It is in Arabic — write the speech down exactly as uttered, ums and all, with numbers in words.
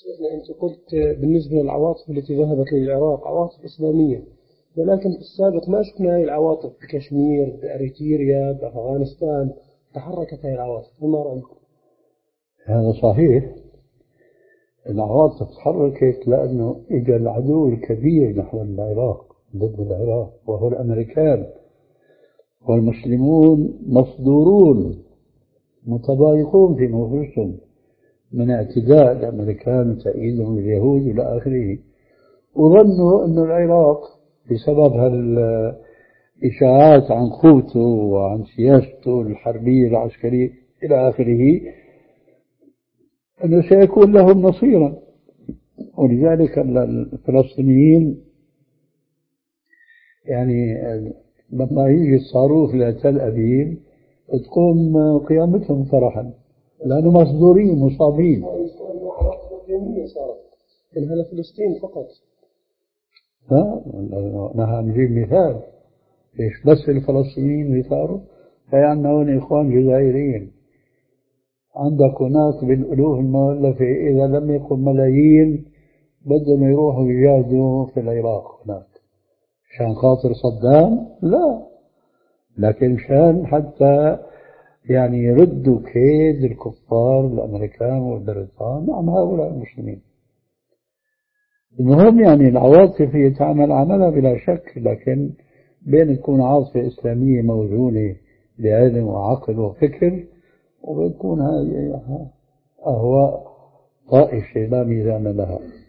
شيخنا أنت قلت بالنسبة للعواطف التي ذهبت للعراق عواطف إسلامية، ولكن في السابق ما شفنا هذه العواطف بكشمير بأريتريا بأفغانستان تحركت هذه العواطف، فما رأيكم؟ هذا صحيح، العواطف تحركت لأنه إجا العدو الكبير نحو العراق ضد العراق وهو الأمريكان، والمسلمون مصدورون متضايقون في نفوسهم من اعتداء الأمريكان وتأييدهم لليهود إلى آخره، وظنوا أن العراق بسبب هالإشاعات عن قوته وعن سياسته الحربية العسكرية إلى آخره أنه سيكون لهم نصيرا. ولذلك الفلسطينيين يعني لما يجي الصاروخ لتل أبيب تقوم قيامتهم فرحا لأنه مصدورين مصابين. إنها لفلسطين فقط. ها نحن نجيب مثال ليش بس الفلسطينيين يثاروا؟ فيعني هون إخوان جزائريين عندك هناك بالألوف المؤلفة إذا لم يكن ملايين بدهم يروحوا يجاهدوا في العراق هناك عشان خاطر صدام؟ لا، لكن شان حتى يعني يردوا كيد الكفار الأمريكان والبريطان عن هؤلاء المسلمين. المهم يعني العواطف هي تعمل عملها بلا شك، لكن بين تكون عاطفة إسلامية موزونة بعلم وعقل وفكر، وبتكون هذه أهواء طائشة لا ميزان لها.